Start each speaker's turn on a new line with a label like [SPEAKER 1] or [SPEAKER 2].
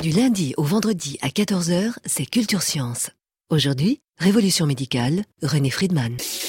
[SPEAKER 1] Du lundi au vendredi à 14 h, c'est Culture Science. Aujourd'hui, Révolution médicale, René Friedman.